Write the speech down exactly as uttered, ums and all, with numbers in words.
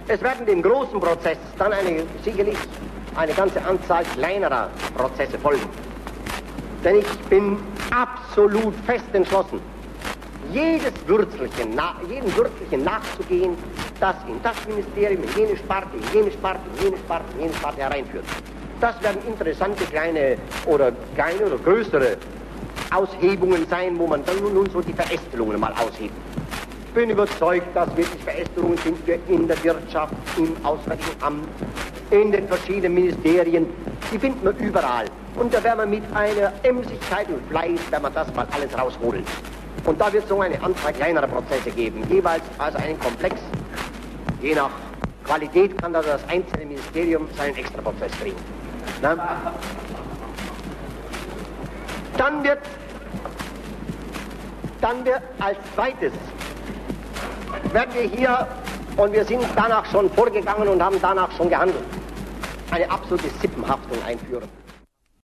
Es werden dem großen Prozess dann eine, sicherlich eine ganze Anzahl kleinerer Prozesse folgen. Denn ich bin absolut fest entschlossen, jedes Würzelchen, na, jedem Würzelchen nachzugehen, das in das Ministerium, in jene Sparte, in jene Sparte, in jene Sparte, in jene Sparte hereinführt. Das werden interessante kleine oder kleine oder größere Aushebungen sein, wo man dann nun so die Verästelungen mal aushebt. Ich bin überzeugt, dass wirklich Verästelungen sind wir in der Wirtschaft, im Auswärtigen Amt, in den verschiedenen Ministerien. Die finden wir überall. Und da werden wir mit einer Emsigkeit und Fleiß, werden wir das mal alles rausholen. Und da wird es so eine Anzahl kleinerer Prozesse geben, jeweils also einen Komplex. Je nach Qualität kann da das einzelne Ministerium seinen Extraprozess kriegen. Na? Dann wird, dann wird als zweites, werden wir hier, und wir sind danach schon vorgegangen und haben danach schon gehandelt, eine absolute Sippenhaftung einführen.